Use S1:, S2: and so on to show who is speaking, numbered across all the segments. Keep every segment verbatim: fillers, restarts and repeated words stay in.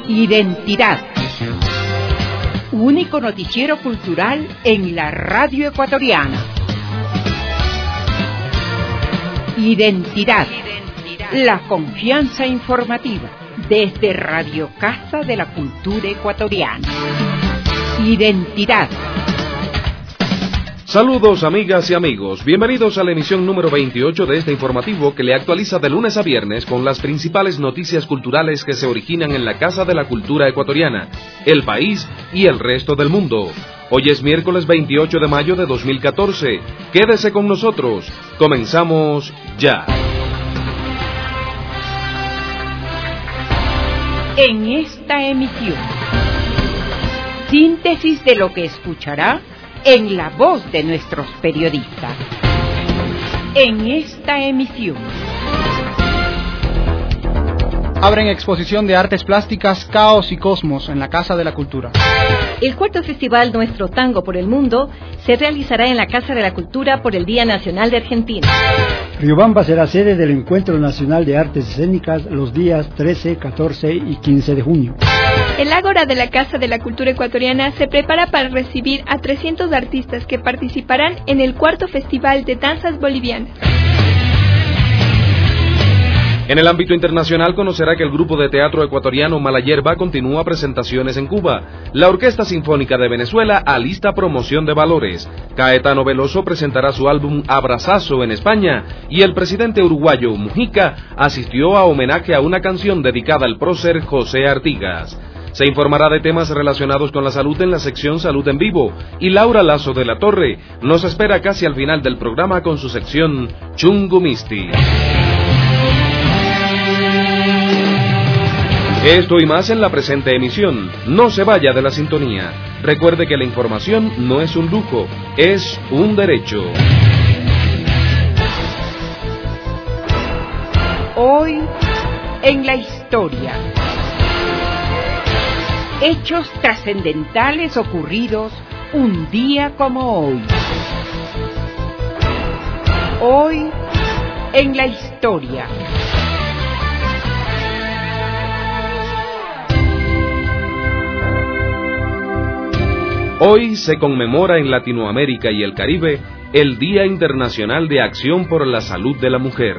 S1: Identidad. Único noticiero cultural en la radio ecuatoriana. Identidad. La confianza informativa desde Radio Casa de la Cultura Ecuatoriana. Identidad.
S2: Saludos amigas y amigos, bienvenidos a la emisión número veintiocho de este informativo que le actualiza de lunes a viernes con las principales noticias culturales que se originan en la Casa de la Cultura Ecuatoriana, el país y el resto del mundo. Hoy es miércoles veintiocho de mayo de dos mil catorce, quédese con nosotros, comenzamos ya.
S1: En esta emisión, síntesis de lo que escuchará en la voz de nuestros periodistas. En esta emisión.
S3: Abren exposición de artes plásticas Caos y Cosmos en la Casa de la Cultura.
S4: El cuarto festival Nuestro Tango por el Mundo se realizará en la Casa de la Cultura por el Día Nacional de Argentina.
S5: Riobamba será sede del Encuentro Nacional de Artes Escénicas los días trece, catorce y quince de junio.
S6: El Ágora de la Casa de la Cultura Ecuatoriana se prepara para recibir a trescientos artistas que participarán en el cuarto Festival de Danzas Bolivianas.
S2: En el ámbito internacional conocerá que el grupo de teatro ecuatoriano Malayerba continúa presentaciones en Cuba. La Orquesta Sinfónica de Venezuela alista promoción de valores. Caetano Veloso presentará su álbum Abrazazo en España y el presidente uruguayo Mujica asistió a homenaje a una canción dedicada al prócer José Artigas. Se informará de temas relacionados con la salud en la sección Salud en Vivo y Laura Lazo de la Torre nos espera casi al final del programa con su sección Chungumisti. Esto y más en la presente emisión. No se vaya de la sintonía. Recuerde que la información no es un lujo, es un derecho.
S1: Hoy en la historia. Hechos trascendentales ocurridos un día como hoy. Hoy en la historia.
S2: Hoy se conmemora en Latinoamérica y el Caribe el Día Internacional de Acción por la Salud de la Mujer.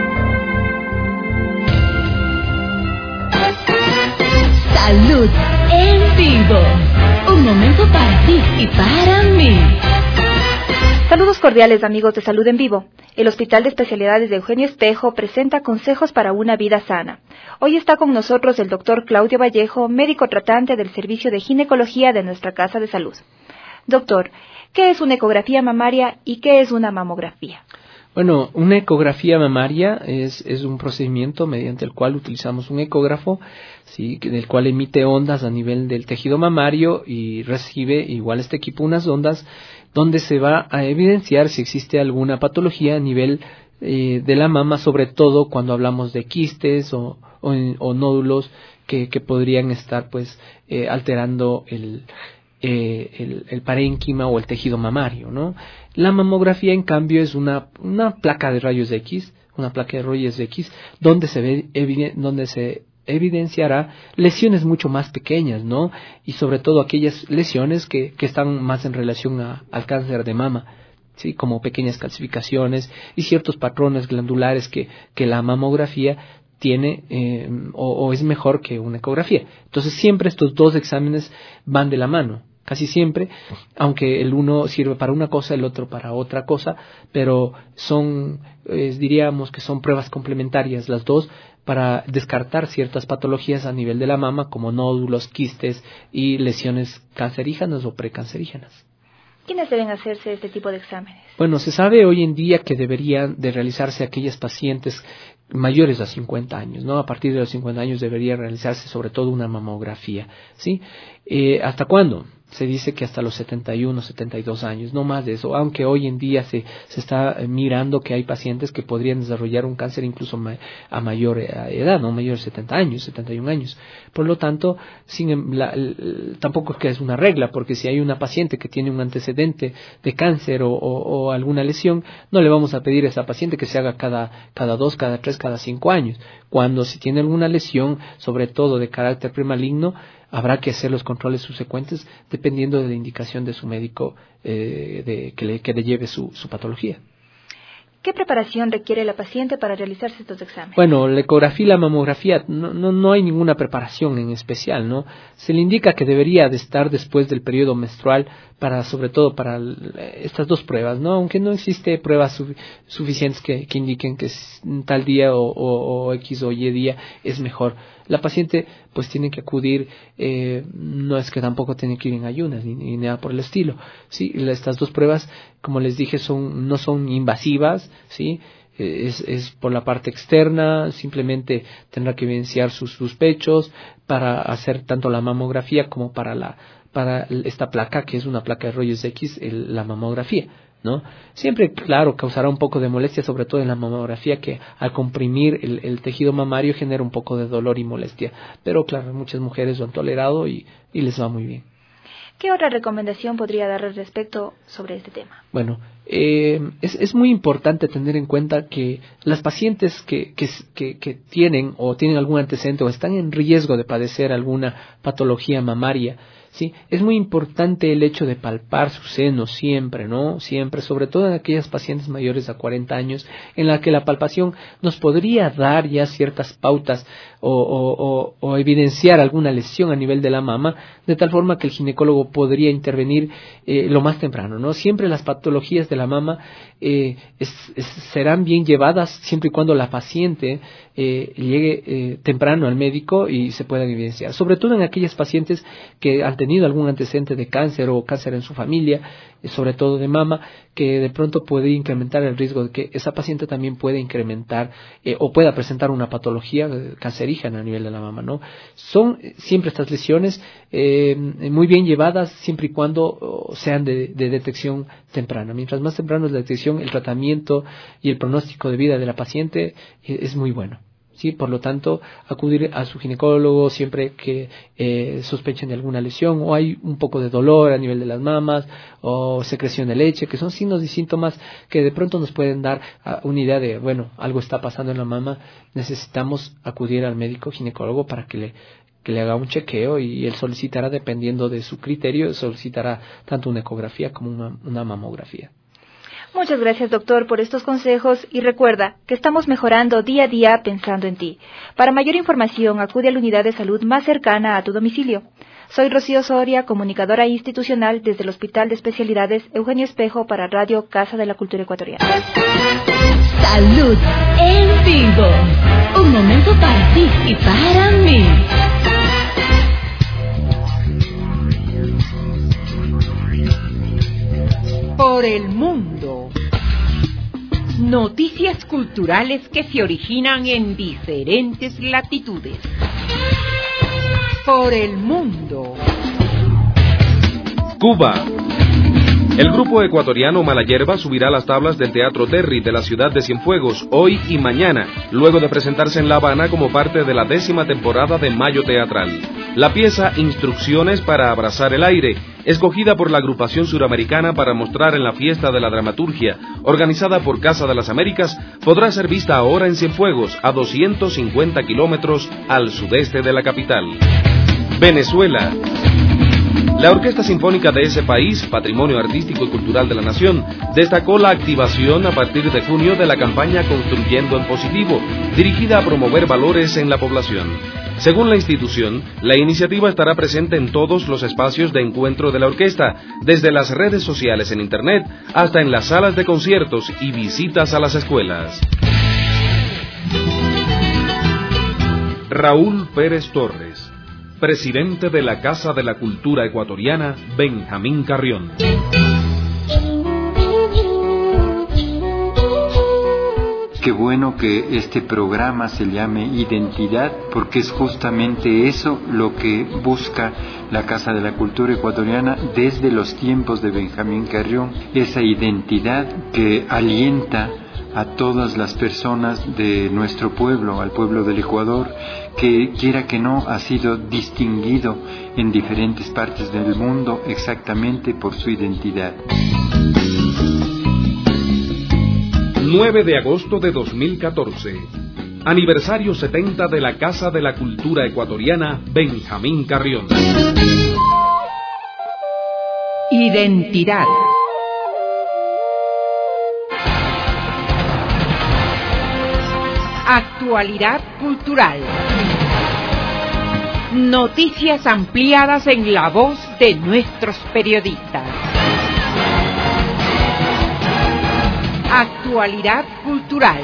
S7: Salud en Vivo. Un momento para ti y para mí.
S8: Saludos cordiales amigos de Salud en Vivo. El Hospital de Especialidades de Eugenio Espejo presenta consejos para una vida sana. Hoy está con nosotros el doctor Claudio Vallejo, médico tratante del Servicio de Ginecología de nuestra Casa de Salud. Doctor, ¿qué es una ecografía mamaria y qué es una mamografía?
S9: Bueno, una ecografía mamaria es, es un procedimiento mediante el cual utilizamos un ecógrafo, ¿sí?, del cual emite ondas a nivel del tejido mamario y recibe igual este equipo unas ondas donde se va a evidenciar si existe alguna patología a nivel eh, de la mama, sobre todo cuando hablamos de quistes o, o, o nódulos que, que podrían estar pues eh, alterando el, eh, el, el parénquima o el tejido mamario, ¿no? La mamografía, en cambio, es una, una placa de rayos X, una placa de rayos X, donde se ve eviden- donde se evidenciará lesiones mucho más pequeñas, ¿no? Y sobre todo aquellas lesiones que, que están más en relación a, al cáncer de mama, ¿sí?, como pequeñas calcificaciones y ciertos patrones glandulares que, que la mamografía tiene eh, o, o es mejor que una ecografía. Entonces siempre estos dos exámenes van de la mano, casi siempre, aunque el uno sirve para una cosa, el otro para otra cosa, pero son, eh, diríamos que son pruebas complementarias las dos para descartar ciertas patologías a nivel de la mama, como nódulos, quistes y lesiones cancerígenas o precancerígenas.
S8: ¿Quiénes deben hacerse este tipo de exámenes?
S9: Bueno, se sabe hoy en día que deberían de realizarse aquellas pacientes mayores a cincuenta años, ¿no? A partir de los cincuenta años debería realizarse sobre todo una mamografía, ¿sí? Eh, ¿Hasta cuándo? se dice que hasta los setenta y uno, setenta y dos años, no más de eso, aunque hoy en día se, se está mirando que hay pacientes que podrían desarrollar un cáncer incluso ma- a mayor edad, no mayor de setenta años, setenta y un años. Por lo tanto, sin, la, el, tampoco es que es una regla, porque si hay una paciente que tiene un antecedente de cáncer o, o, o alguna lesión, no le vamos a pedir a esa paciente que se haga cada, cada dos, cada tres, cada cinco años. Cuando si tiene alguna lesión, sobre todo de carácter premaligno, habrá que hacer los controles subsecuentes dependiendo de la indicación de su médico eh, de, que, le, que le lleve su, su patología.
S8: ¿Qué preparación requiere la paciente para realizarse estos exámenes?
S9: Bueno, la ecografía y la mamografía, no, no, no hay ninguna preparación en especial, ¿no? Se le indica que debería de estar después del periodo menstrual para, sobre todo para estas dos pruebas, ¿no? Aunque no existe pruebas su, suficientes que, que indiquen que tal día o, o, o X o Y día es mejor. La paciente pues tiene que acudir, eh, no es que tampoco tiene que ir en ayunas ni, ni nada por el estilo, sí. Estas dos pruebas, como les dije, son no son invasivas, sí. Es, es por la parte externa, simplemente tendrá que evidenciar sus, sus pechos para hacer tanto la mamografía como para la para esta placa, que es una placa de rayos X, el, la mamografía, ¿no? Siempre, claro, causará un poco de molestia, sobre todo en la mamografía, que al comprimir el, el tejido mamario genera un poco de dolor y molestia, pero claro, muchas mujeres lo han tolerado y, y les va muy bien.
S8: ¿Qué otra recomendación podría dar al respecto sobre este tema?
S9: Bueno, eh, es, es muy importante tener en cuenta que las pacientes que, que, que, que tienen o tienen algún antecedente o están en riesgo de padecer alguna patología mamaria, sí, es muy importante el hecho de palpar su seno siempre, ¿no? Siempre, sobre todo en aquellas pacientes mayores a cuarenta años, en la que la palpación nos podría dar ya ciertas pautas o, o, o, o evidenciar alguna lesión a nivel de la mama, de tal forma que el ginecólogo podría intervenir eh, lo más temprano, ¿no? Siempre las patologías de la mama eh, es, es, serán bien llevadas siempre y cuando la paciente eh, llegue eh, temprano al médico y se puedan evidenciar, sobre todo en aquellas pacientes que han tenido algún antecedente de cáncer o cáncer en su familia, sobre todo de mama, que de pronto puede incrementar el riesgo de que esa paciente también pueda incrementar eh, o pueda presentar una patología cancerígena a nivel de la mama, ¿no? Son siempre estas lesiones eh, muy bien llevadas siempre y cuando oh, sean de, de detección temprana. Mientras más temprano es la detección, el tratamiento y el pronóstico de vida de la paciente eh, es muy bueno. Sí, por lo tanto, acudir a su ginecólogo siempre que eh, sospechen de alguna lesión o hay un poco de dolor a nivel de las mamas o secreción de leche, que son signos y síntomas que de pronto nos pueden dar uh, una idea de, bueno, algo está pasando en la mama, necesitamos acudir al médico ginecólogo para que le que le haga un chequeo y él solicitará, dependiendo de su criterio, solicitará tanto una ecografía como una, una mamografía.
S8: Muchas gracias, doctor, por estos consejos y recuerda que estamos mejorando día a día pensando en ti. Para mayor información, acude a la unidad de salud más cercana a tu domicilio. Soy Rocío Soria, comunicadora institucional desde el Hospital de Especialidades Eugenio Espejo para Radio Casa de la Cultura Ecuatoriana.
S7: Salud en vivo. Un momento para ti y para mí.
S1: Por el mundo. Noticias culturales que se originan en diferentes latitudes. Por el mundo.
S2: Cuba. El grupo ecuatoriano Malayerba subirá las tablas del Teatro Terry de la ciudad de Cienfuegos hoy y mañana, luego de presentarse en La Habana como parte de la décima temporada de Mayo Teatral. La pieza Instrucciones para abrazar el aire, escogida por la agrupación suramericana para mostrar en la Fiesta de la Dramaturgia, organizada por Casa de las Américas, podrá ser vista ahora en Cienfuegos, a doscientos cincuenta kilómetros al sudeste de la capital. Venezuela. La Orquesta Sinfónica de ese país, Patrimonio Artístico y Cultural de la Nación, destacó la activación a partir de junio de la campaña Construyendo en Positivo, dirigida a promover valores en la población. Según la institución, la iniciativa estará presente en todos los espacios de encuentro de la orquesta, desde las redes sociales en Internet hasta en las salas de conciertos y visitas a las escuelas. Raúl Pérez Torres, presidente de la Casa de la Cultura Ecuatoriana, Benjamín Carrión.
S10: qué bueno que este programa se llame Identidad, porque es justamente eso lo que busca la Casa de la Cultura Ecuatoriana desde los tiempos de Benjamín Carrión, esa identidad que alienta a todas las personas de nuestro pueblo, al pueblo del Ecuador, que quiera que no ha sido distinguido en diferentes partes del mundo exactamente por su identidad.
S2: nueve de agosto de dos mil catorce, aniversario setenta de la Casa de la Cultura Ecuatoriana Benjamín Carrión.
S1: Identidad. Actualidad cultural. Noticias ampliadas en la voz de nuestros periodistas. Actualidad cultural.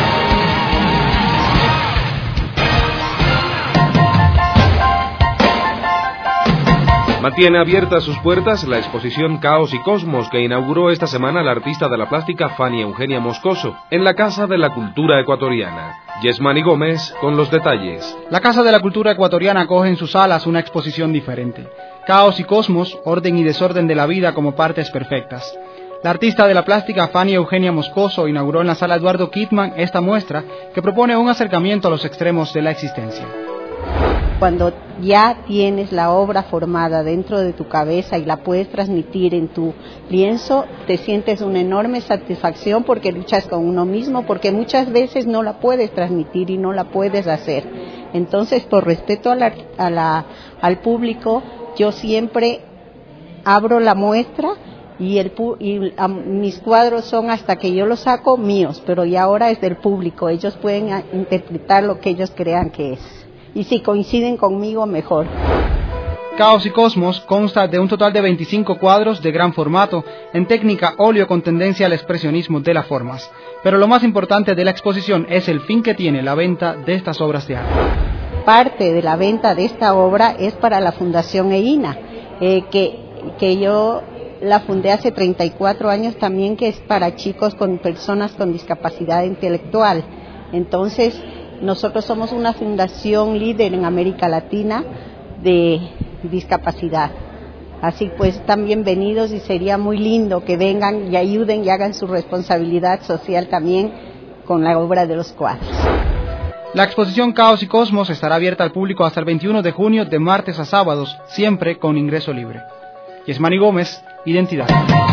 S2: Mantiene abiertas sus puertas la exposición Caos y Cosmos que inauguró esta semana la artista de la plástica Fania Eugenia Moscoso en la Casa de la Cultura Ecuatoriana. Yesmani Gómez con los detalles.
S3: La Casa de la Cultura Ecuatoriana acoge en sus salas una exposición diferente. Caos y Cosmos, orden y desorden de la vida como partes perfectas. La artista de la plástica Fania Eugenia Moscoso inauguró en la sala Eduardo Kittmann esta muestra que propone un acercamiento a los extremos de la existencia.
S11: Cuando ya tienes la obra formada dentro de tu cabeza y la puedes transmitir en tu lienzo, te sientes una enorme satisfacción porque luchas con uno mismo, porque muchas veces no la puedes transmitir y no la puedes hacer. Entonces, por respeto a la, a la, al público, yo siempre abro la muestra y, el, y a, mis cuadros son, hasta que yo los saco, míos, pero ya ahora es del público. Ellos pueden a, interpretar lo que ellos crean que es. Y si coinciden conmigo, mejor.
S3: Caos y Cosmos consta de un total de veinticinco cuadros de gran formato, en técnica óleo con tendencia al expresionismo de las formas. Pero lo más importante de la exposición es el fin que tiene la venta de estas obras de arte.
S11: Parte de la venta de esta obra es para la Fundación EINA, eh, que, que yo la fundé hace treinta y cuatro años también, que es para chicos con personas con discapacidad intelectual. Entonces, nosotros somos una fundación líder en América Latina de discapacidad. Así pues, están bienvenidos y sería muy lindo que vengan y ayuden y hagan su responsabilidad social también con la obra de los cuadros.
S3: La exposición Caos y Cosmos estará abierta al público hasta el veintiuno de junio de martes a sábados, siempre con ingreso libre. Yesmani Gómez, Identidad.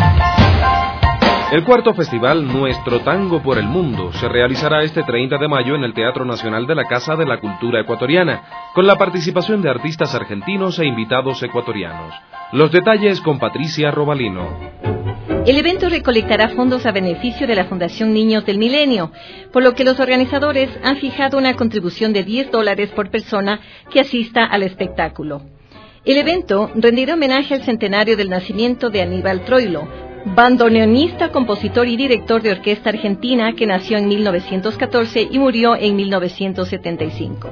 S2: El cuarto festival Nuestro Tango por el Mundo se realizará este treinta de mayo en el Teatro Nacional de la Casa de la Cultura Ecuatoriana, con la participación de artistas argentinos e invitados ecuatorianos. Los detalles con Patricia Robalino.
S4: El evento recolectará fondos a beneficio de la Fundación Niños del Milenio, por lo que los organizadores han fijado una contribución de diez dólares por persona que asista al espectáculo. El evento rendirá homenaje al centenario del nacimiento de Aníbal Troilo, bandoneonista, compositor y director de orquesta argentina que nació en mil novecientos catorce y murió en mil novecientos setenta y cinco.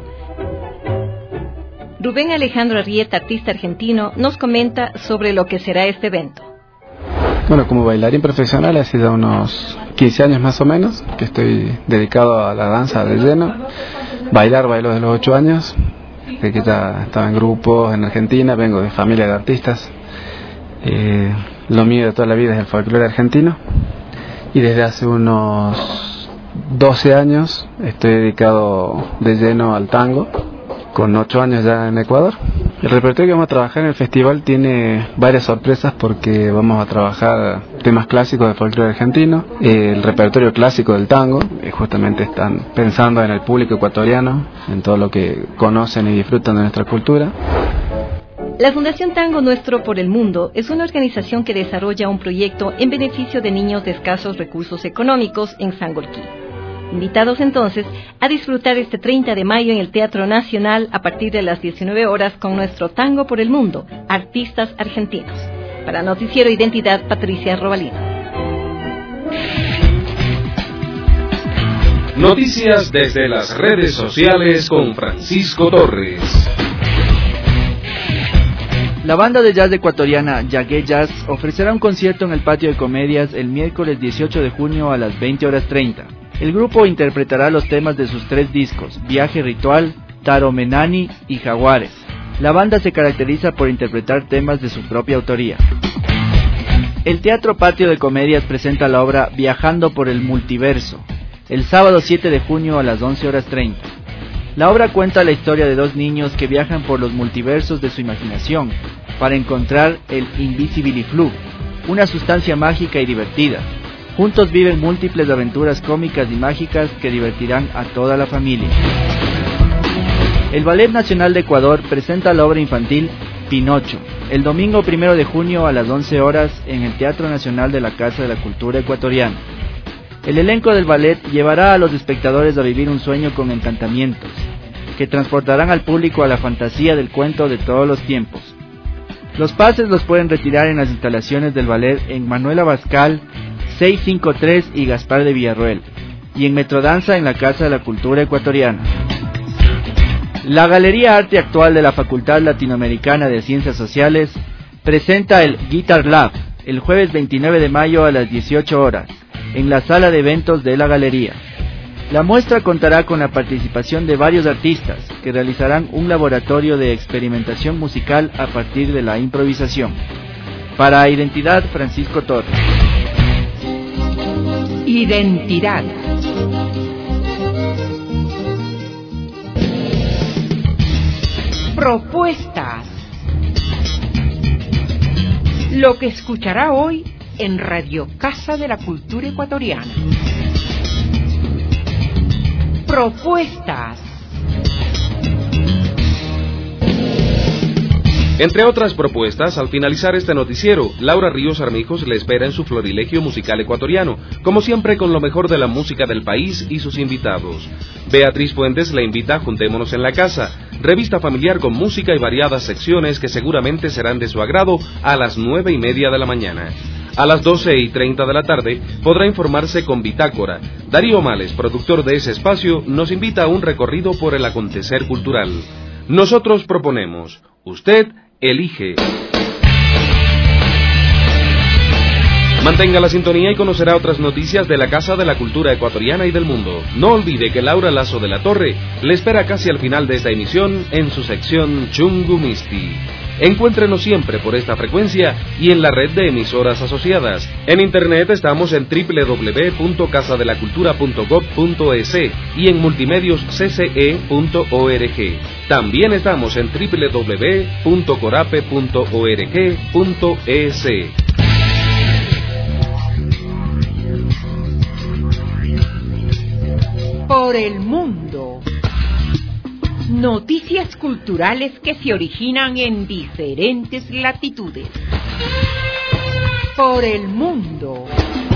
S4: Rubén Alejandro Arrieta, artista argentino, nos comenta sobre lo que será este evento.
S12: Bueno, como bailarín profesional hace ya unos quince años más o menos que estoy dedicado a la danza de lleno. Bailar bailo desde los ocho años, desde que ya estaba en grupos en Argentina, vengo de familia de artistas. Eh, Lo mío de toda la vida es el folclore argentino y desde hace unos doce años estoy dedicado de lleno al tango, con ocho años ya en Ecuador. El repertorio que vamos a trabajar en el festival tiene varias sorpresas porque vamos a trabajar temas clásicos del folclore argentino, el repertorio clásico del tango, y justamente están pensando en el público ecuatoriano, en todo lo que conocen y disfrutan de nuestra cultura.
S4: La Fundación Tango Nuestro por el Mundo es una organización que desarrolla un proyecto en beneficio de niños de escasos recursos económicos en Sangolquí. Invitados entonces a disfrutar este treinta de mayo en el Teatro Nacional a partir de las diecinueve horas con Nuestro Tango por el Mundo, artistas argentinos. Para Noticiero Identidad, Patricia Robalino.
S2: Noticias desde las redes sociales con Francisco Torres.
S13: La banda de jazz ecuatoriana Yagué Jazz ofrecerá un concierto en el Patio de Comedias el miércoles dieciocho de junio a las veinte horas treinta. El grupo interpretará los temas de sus tres discos, Viaje Ritual, Taromenani y Jaguares. La banda se caracteriza por interpretar temas de su propia autoría. El Teatro Patio de Comedias presenta la obra Viajando por el Multiverso, el sábado siete de junio a las once horas treinta. La obra cuenta la historia de dos niños que viajan por los multiversos de su imaginación para encontrar el Invisibiliflu, una sustancia mágica y divertida. Juntos viven múltiples aventuras cómicas y mágicas que divertirán a toda la familia. El Ballet Nacional de Ecuador presenta la obra infantil Pinocho, el domingo primero de junio a las once horas en el Teatro Nacional de la Casa de la Cultura Ecuatoriana. El elenco del ballet llevará a los espectadores a vivir un sueño con encantamientos, que transportarán al público a la fantasía del cuento de todos los tiempos. Los pases los pueden retirar en las instalaciones del ballet en Manuel Abascal, seiscientos cincuenta y tres y Gaspar de Villarroel, y en Metrodanza en la Casa de la Cultura Ecuatoriana. La Galería Arte Actual de la Facultad Latinoamericana de Ciencias Sociales presenta el Guitar Lab el jueves veintinueve de mayo a las dieciocho horas, en la sala de eventos de la Galería. La muestra contará con la participación de varios artistas que realizarán un laboratorio de experimentación musical a partir de la improvisación. Para Identidad, Francisco Torres.
S1: Identidad. Propuestas. Lo que escuchará hoy en Radio Casa de la Cultura Ecuatoriana. Propuestas.
S2: Entre otras propuestas, al finalizar este noticiero, Laura Ríos Armijos le espera en su florilegio musical ecuatoriano, como siempre con lo mejor de la música del país y sus invitados. Beatriz Fuentes le invita a Juntémonos en la Casa, revista familiar con música y variadas secciones que seguramente serán de su agrado a las nueve y media de la mañana. A las doce y treinta de la tarde podrá informarse con Bitácora. Darío Males, productor de ese espacio, nos invita a un recorrido por el acontecer cultural. Nosotros proponemos, usted elige. Mantenga la sintonía y conocerá otras noticias de la Casa de la Cultura Ecuatoriana y del mundo. No olvide que Laura Lazo de la Torre le espera casi al final de esta emisión en su sección Chungumisti. Encuéntrenos siempre por esta frecuencia y en la red de emisoras asociadas. En internet estamos en doble u doble u doble u punto casa de la cultura punto gob punto es y en multimedios c c e punto org. También estamos en doble u doble u doble u punto corape punto org punto es.
S1: Por el mundo. Noticias culturales que se originan en diferentes latitudes. Por el mundo.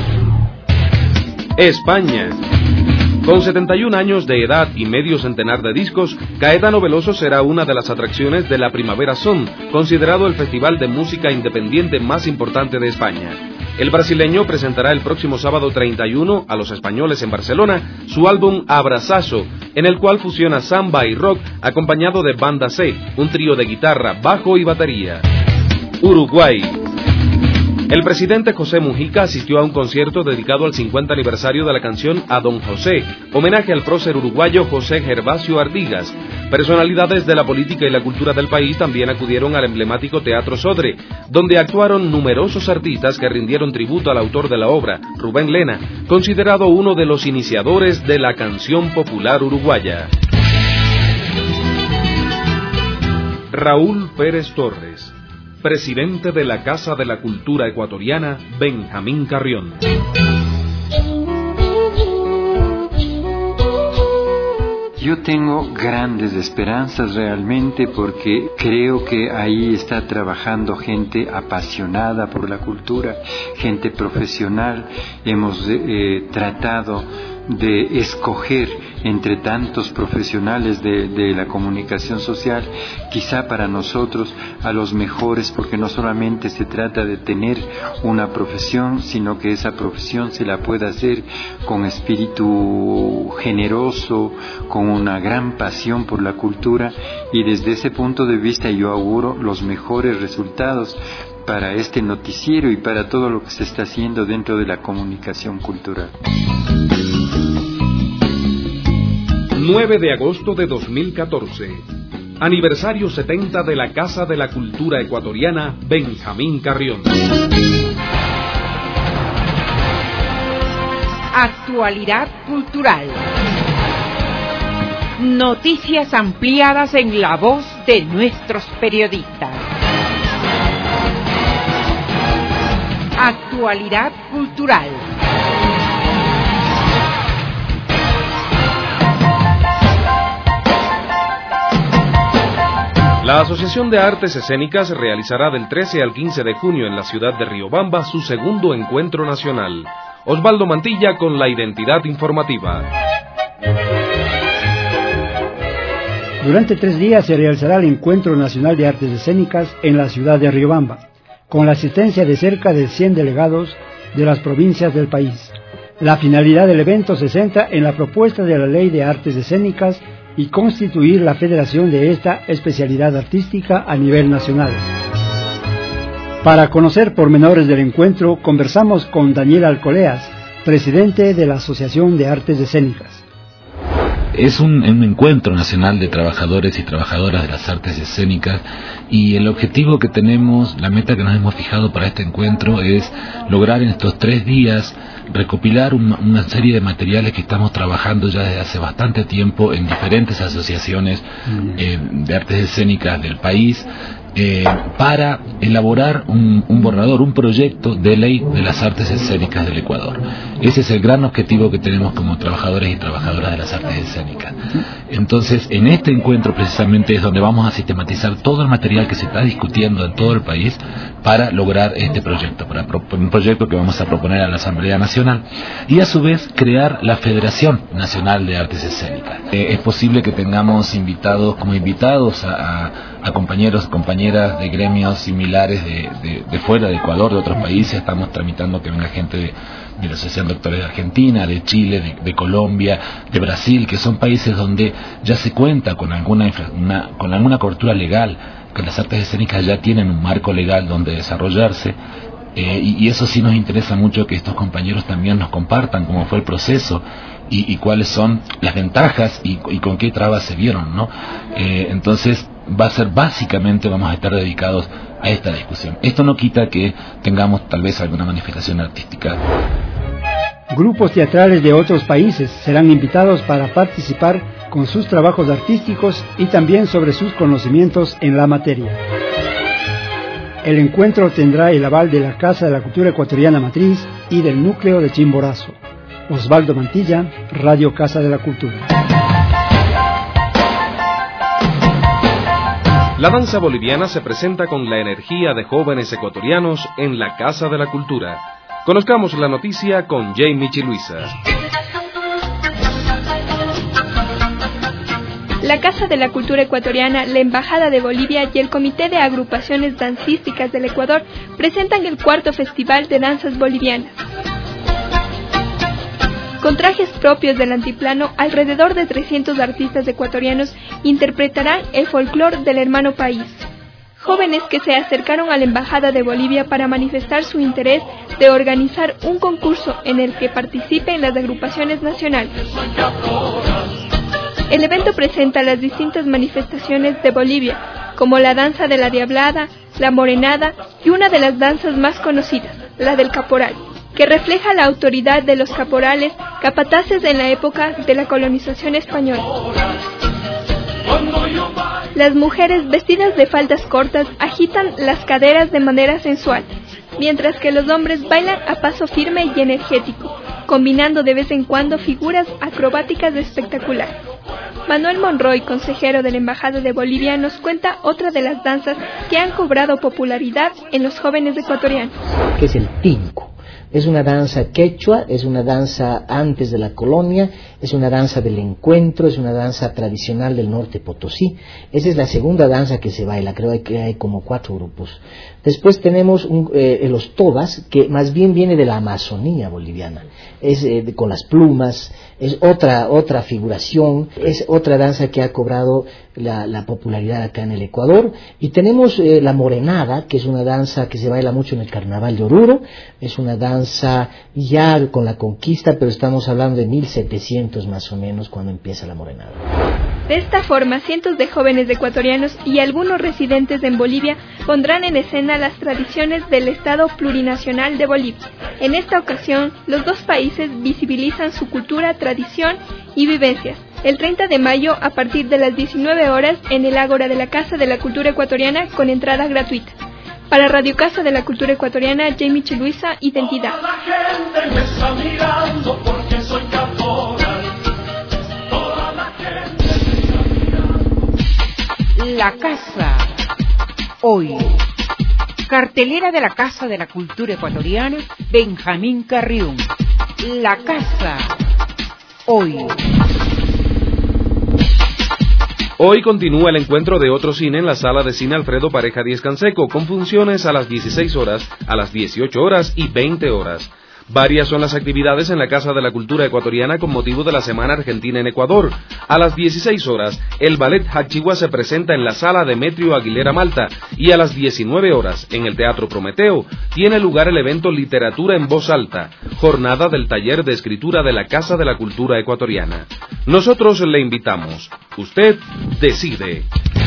S2: España. Con setenta y un años de edad y medio centenar de discos, Caetano Veloso será una de las atracciones de la Primavera Sound, considerado el festival de música independiente más importante de España. El brasileño presentará el próximo sábado treinta y uno a los españoles en Barcelona su álbum Abrazazo, en el cual fusiona samba y rock acompañado de Banda C, un trío de guitarra, bajo y batería. Uruguay. El presidente José Mujica asistió a un concierto dedicado al cincuenta aniversario de la canción A Don José, homenaje al prócer uruguayo José Gervasio Artigas. Personalidades de la política y la cultura del país también acudieron al emblemático Teatro Sodre, donde actuaron numerosos artistas que rindieron tributo al autor de la obra, Rubén Lena, considerado uno de los iniciadores de la canción popular uruguaya. Raúl Pérez Torres, presidente de la Casa de la Cultura Ecuatoriana, Benjamín Carrión.
S10: Yo tengo grandes esperanzas realmente porque creo que ahí está trabajando gente apasionada por la cultura, gente profesional. Hemos eh, tratado de escoger entre tantos profesionales de, de la comunicación social, quizá para nosotros a los mejores, porque no solamente se trata de tener una profesión, sino que esa profesión se la pueda hacer con espíritu generoso, con una gran pasión por la cultura, y desde ese punto de vista yo auguro los mejores resultados para este noticiero y para todo lo que se está haciendo dentro de la comunicación cultural.
S2: nueve de agosto de dos mil catorce. Aniversario setenta de la Casa de la Cultura Ecuatoriana Benjamín Carrión.
S1: Actualidad cultural. Noticias ampliadas en la voz de nuestros periodistas. Actualidad cultural.
S2: La Asociación de Artes Escénicas realizará del trece al quince de junio en la ciudad de Riobamba su segundo encuentro nacional. Osvaldo Mantilla con la identidad informativa.
S5: Durante tres días se realizará el Encuentro Nacional de Artes Escénicas en la ciudad de Riobamba, con la asistencia de cerca de cien delegados de las provincias del país. La finalidad del evento se centra en la propuesta de la Ley de Artes Escénicas y constituir la federación de esta especialidad artística a nivel nacional. Para conocer pormenores del encuentro, conversamos con Daniel Alcoleas, presidente de la Asociación de Artes Escénicas.
S14: Es un, un encuentro nacional de trabajadores y trabajadoras de las artes escénicas, y el objetivo que tenemos, la meta que nos hemos fijado para este encuentro es lograr en estos tres días recopilar una, una serie de materiales que estamos trabajando ya desde hace bastante tiempo en diferentes asociaciones eh, de artes escénicas del país, eh, para elaborar un, un borrador, un proyecto de ley de las artes escénicas del Ecuador. Ese es el gran objetivo que tenemos como trabajadores y trabajadoras de las artes escénicas. Entonces, en este encuentro precisamente es donde vamos a sistematizar todo el material que se está discutiendo en todo el país para lograr este proyecto, para un proyecto que vamos a proponer a la Asamblea Nacional, y a su vez crear la Federación Nacional de Artes Escénicas. Eh, es posible que tengamos invitados como invitados a, a, a compañeros, compañeras de gremios similares de, de, de fuera de Ecuador, de otros países. Estamos tramitando que venga gente de, de la Asociación de Actores de Argentina, de Chile, de, de Colombia, de Brasil, que son países donde ya se cuenta con alguna, una, con alguna cobertura legal, que las artes escénicas ya tienen un marco legal donde desarrollarse. Eh, y, y eso sí nos interesa mucho que estos compañeros también nos compartan cómo fue el proceso y, y cuáles son las ventajas y, y con qué trabas se vieron, ¿no? Eh, entonces va a ser básicamente, vamos a estar dedicados a esta discusión. Esto no quita que tengamos tal vez alguna manifestación artística.
S5: Grupos teatrales de otros países serán invitados para participar con sus trabajos artísticos y también sobre sus conocimientos en la materia. El encuentro tendrá el aval de la Casa de la Cultura Ecuatoriana Matriz y del Núcleo de Chimborazo. Osvaldo Mantilla, Radio Casa de la Cultura.
S2: La danza boliviana se presenta con la energía de jóvenes ecuatorianos en la Casa de la Cultura. Conozcamos la noticia con Jamie Chiluisa.
S6: La Casa de la Cultura Ecuatoriana, la Embajada de Bolivia y el Comité de Agrupaciones Dancísticas del Ecuador presentan el cuarto Festival de Danzas Bolivianas. Con trajes propios del antiplano, alrededor de trescientos artistas ecuatorianos interpretarán el folclore del hermano país. Jóvenes que se acercaron a la Embajada de Bolivia para manifestar su interés de organizar un concurso en el que participen las agrupaciones nacionales. El evento presenta las distintas manifestaciones de Bolivia, como la danza de la diablada, la morenada y una de las danzas más conocidas, la del caporal, que refleja la autoridad de los caporales, capataces en la época de la colonización española. Las mujeres vestidas de faldas cortas agitan las caderas de manera sensual, mientras que los hombres bailan a paso firme y energético, combinando de vez en cuando figuras acrobáticas espectaculares. Manuel Monroy, consejero de la Embajada de Bolivia, nos cuenta otra de las danzas que han cobrado popularidad en los jóvenes ecuatorianos.
S15: Que es el tinco. Es una danza quechua, es una danza antes de la colonia, es una danza del encuentro, es una danza tradicional del norte Potosí. Esa es la segunda danza que se baila, creo que hay como cuatro grupos. Después tenemos un, eh, los tobas, que más bien viene de la Amazonía boliviana, es eh, con las plumas, es otra, otra figuración, es otra danza que ha cobrado la, la popularidad acá en el Ecuador. Y tenemos eh, la morenada, que es una danza que se baila mucho en el Carnaval de Oruro, es una danza ya con la conquista, pero estamos hablando de mil setecientos más o menos cuando empieza la morenada.
S6: De esta forma, cientos de jóvenes ecuatorianos y algunos residentes en Bolivia pondrán en escena las tradiciones del Estado Plurinacional de Bolivia. En esta ocasión, los dos países visibilizan su cultura, tradición y vivencias. El treinta de mayo, a partir de las diecinueve horas, en el Ágora de la Casa de la Cultura Ecuatoriana, con entrada gratuita. Para Radio Casa de la Cultura Ecuatoriana, Jamie Chiluisa, Identidad.
S1: La Casa, hoy. Cartelera de la Casa de la Cultura Ecuatoriana, Benjamín Carrión. La Casa, hoy.
S2: Hoy continúa el encuentro de Otro Cine en la Sala de Cine Alfredo Pareja Díez Canseco, con funciones a las dieciséis horas, a las dieciocho horas y veinte horas. Varias son las actividades en la Casa de la Cultura Ecuatoriana con motivo de la Semana Argentina en Ecuador. A las dieciséis horas, el Ballet Hachigua se presenta en la Sala Demetrio Aguilera Malta y a las diecinueve horas, en el Teatro Prometeo, tiene lugar el evento Literatura en Voz Alta, jornada del taller de escritura de la Casa de la Cultura Ecuatoriana. Nosotros le invitamos. Usted decide.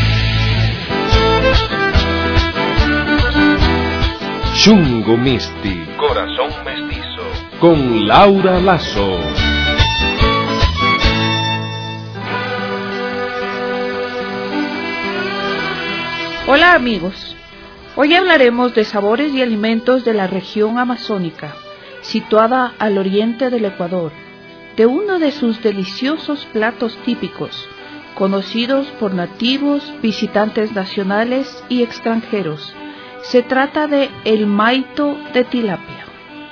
S2: Chungo Misti, Corazón Mestizo, con Laura Lazo.
S16: Hola amigos, hoy hablaremos de sabores y alimentos de la región amazónica, situada al oriente del Ecuador, de uno de sus deliciosos platos típicos, conocidos por nativos, visitantes nacionales y extranjeros. Se trata de el maito de tilapia.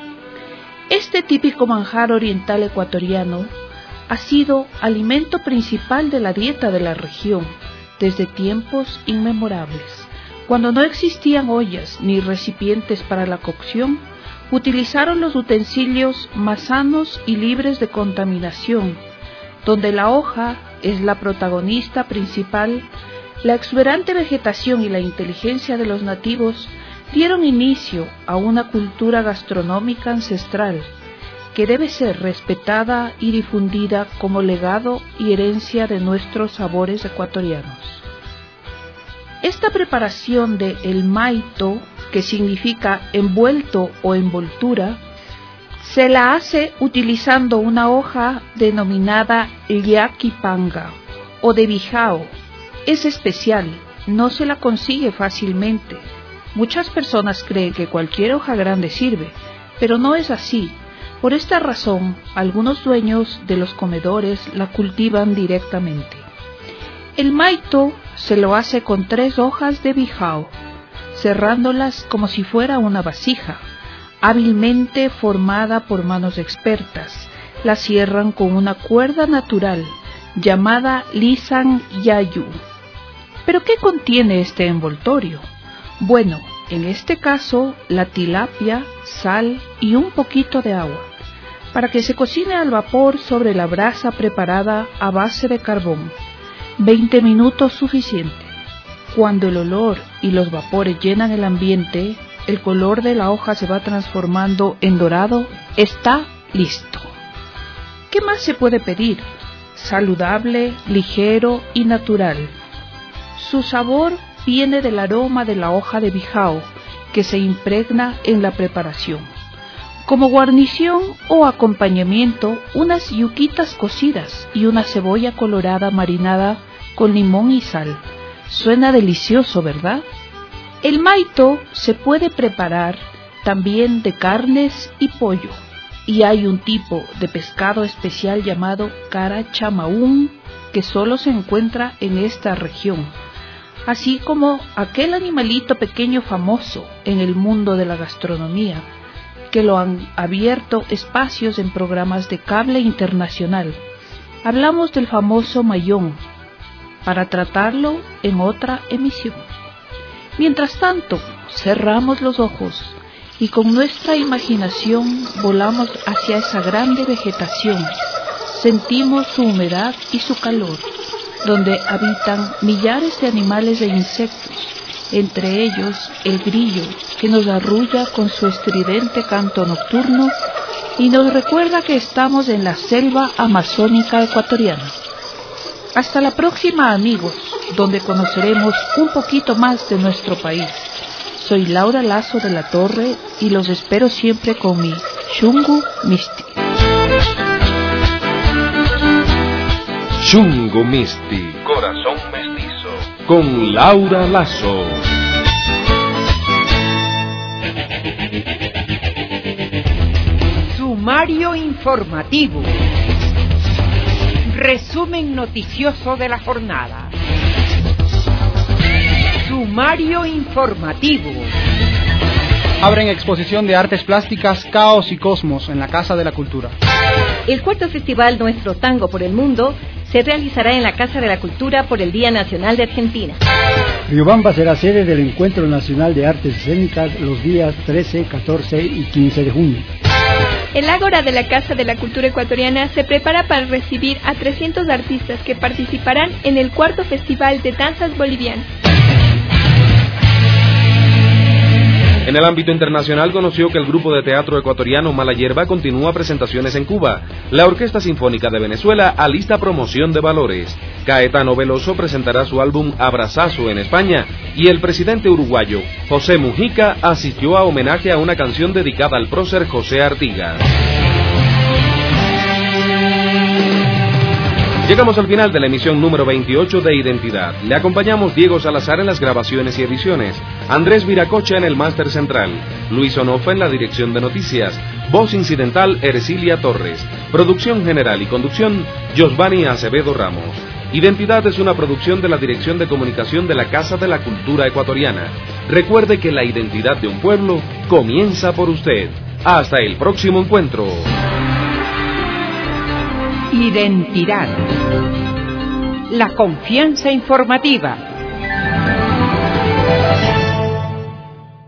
S16: Este típico manjar oriental ecuatoriano ha sido alimento principal de la dieta de la región desde tiempos inmemorables. Cuando no existían ollas ni recipientes para la cocción, utilizaron los utensilios más sanos y libres de contaminación, donde la hoja es la protagonista principal. La exuberante vegetación y la inteligencia de los nativos dieron inicio a una cultura gastronómica ancestral que debe ser respetada y difundida como legado y herencia de nuestros sabores ecuatorianos. Esta preparación de el maito, que significa envuelto o envoltura, se la hace utilizando una hoja denominada llakipanga o de bijao. Es especial, no se la consigue fácilmente. Muchas personas creen que cualquier hoja grande sirve, pero no es así. Por esta razón, algunos dueños de los comedores la cultivan directamente. El maito se lo hace con tres hojas de bijao, cerrándolas como si fuera una vasija, hábilmente formada por manos expertas. La cierran con una cuerda natural llamada lisan yayu. ¿Pero qué contiene este envoltorio? Bueno, en este caso, la tilapia, sal y un poquito de agua, para que se cocine al vapor sobre la brasa preparada a base de carbón. veinte minutos suficiente. Cuando el olor y los vapores llenan el ambiente, el color de la hoja se va transformando en dorado. Está listo. ¿Qué más se puede pedir? Saludable, ligero y natural. Su sabor viene del aroma de la hoja de bijao que se impregna en la preparación. Como guarnición o acompañamiento, unas yuquitas cocidas y una cebolla colorada marinada con limón y sal. Suena delicioso, ¿verdad? El maito se puede preparar también de carnes y pollo, y hay un tipo de pescado especial llamado cara chamaún que solo se encuentra en esta región, así como aquel animalito pequeño famoso en el mundo de la gastronomía, que lo han abierto espacios en programas de cable internacional. Hablamos del famoso mayón, para tratarlo en otra emisión. Mientras tanto, cerramos los ojos y con nuestra imaginación volamos hacia esa grande vegetación, sentimos su humedad y su calor, donde habitan millares de animales e insectos, entre ellos el grillo, que nos arrulla con su estridente canto nocturno y nos recuerda que estamos en la selva amazónica ecuatoriana. Hasta la próxima, amigos, donde conoceremos un poquito más de nuestro país. Soy Laura Lazo de la Torre y los espero siempre con mi Shungu Misti.
S2: Shungu Misti,
S17: Corazón Mestizo,
S2: con Laura Lazo.
S1: Sumario informativo. Resumen noticioso de la jornada. Sumario informativo.
S3: Abren exposición de artes plásticas Caos y Cosmos en la Casa de la Cultura.
S4: El cuarto festival Nuestro Tango por el Mundo se realizará en la Casa de la Cultura por el Día Nacional de Argentina.
S5: Riobamba será sede del Encuentro Nacional de Artes Escénicas los días trece, catorce y quince de junio.
S6: El Ágora de la Casa de la Cultura Ecuatoriana se prepara para recibir a trescientos artistas que participarán en el cuarto Festival de Danzas Bolivianas.
S2: En el ámbito internacional conoció que el grupo de teatro ecuatoriano Mala Hierba continúa presentaciones en Cuba. La Orquesta Sinfónica de Venezuela alista promoción de valores. Caetano Veloso presentará su álbum Abrazazo en España y el presidente uruguayo José Mujica asistió a homenaje a una canción dedicada al prócer José Artigas. Llegamos al final de la emisión número veintiocho de Identidad. Le acompañamos Diego Salazar en las grabaciones y ediciones, Andrés Viracocha en el máster central, Luis Onofa en la dirección de noticias, voz incidental Ercilia Torres, producción general y conducción Josvani Acevedo Ramos. Identidad es una producción de la Dirección de Comunicación de la Casa de la Cultura Ecuatoriana. Recuerde que la identidad de un pueblo comienza por usted. Hasta el próximo encuentro.
S1: Identidad. La confianza informativa.